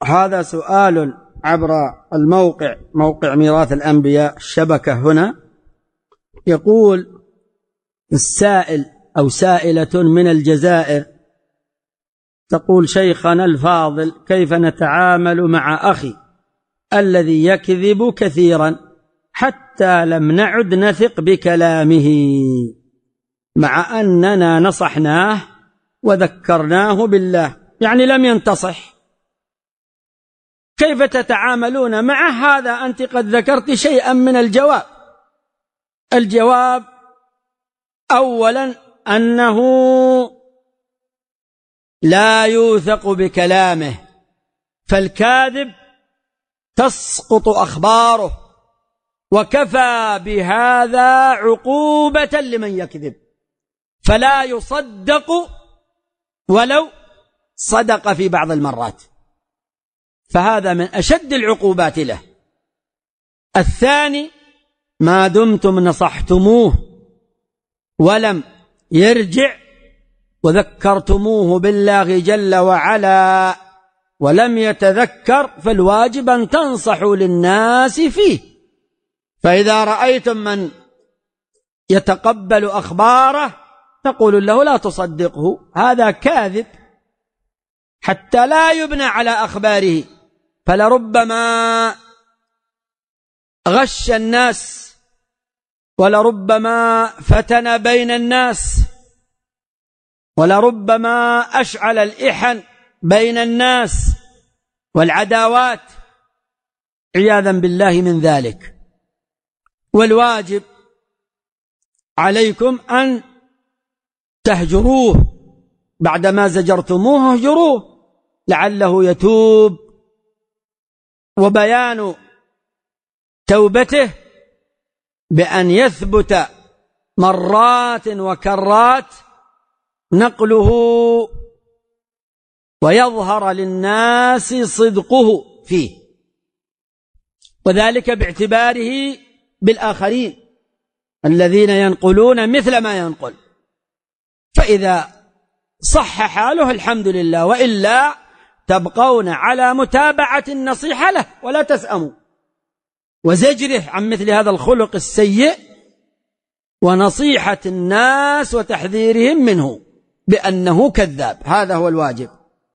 هذا سؤال عبر الموقع، موقع ميراث الأنبياء الشبكة هنا. يقول السائل أو سائلة من الجزائر تقول: شيخنا الفاضل، كيف نتعامل مع أخي الذي يكذب كثيرا حتى لم نعد نثق بكلامه، مع أننا نصحناه وذكرناه بالله، يعني لم ينتصح؟ كيف تتعاملون معه؟ هذا أنت قد ذكرت شيئا من الجواب. الجواب أولا أنه لا يوثق بكلامه، فالكاذب تسقط أخباره، وكفى بهذا عقوبة لمن يكذب، فلا يصدق ولو صدق في بعض المرات، فهذا من أشد العقوبات له. الثاني: ما دمتم نصحتموه ولم يرجع وذكرتموه بالله جل وعلا ولم يتذكر، فالواجب أن تنصحوا للناس فيه. فإذا رأيتم من يتقبل أخباره تقول له: لا تصدقه، هذا كاذب، حتى لا يبنى على أخباره، فلربما غش الناس، ولربما فتن بين الناس، ولربما أشعل الإحن بين الناس والعداوات عياذا بالله من ذلك. والواجب عليكم أن تهجروه، بعدما زجرتموه اهجروه لعله يتوب، وبيان توبته بأن يثبت مرات وكرات نقله ويظهر للناس صدقه فيه، وذلك باعتباره بالآخرين الذين ينقلون مثل ما ينقل، فإذا صح حاله الحمد لله، وإلا تبقون على متابعة النصيحة له ولا تسأموا، وزجره عن مثل هذا الخلق السيء، ونصيحة الناس وتحذيرهم منه بأنه كذاب. هذا هو الواجب.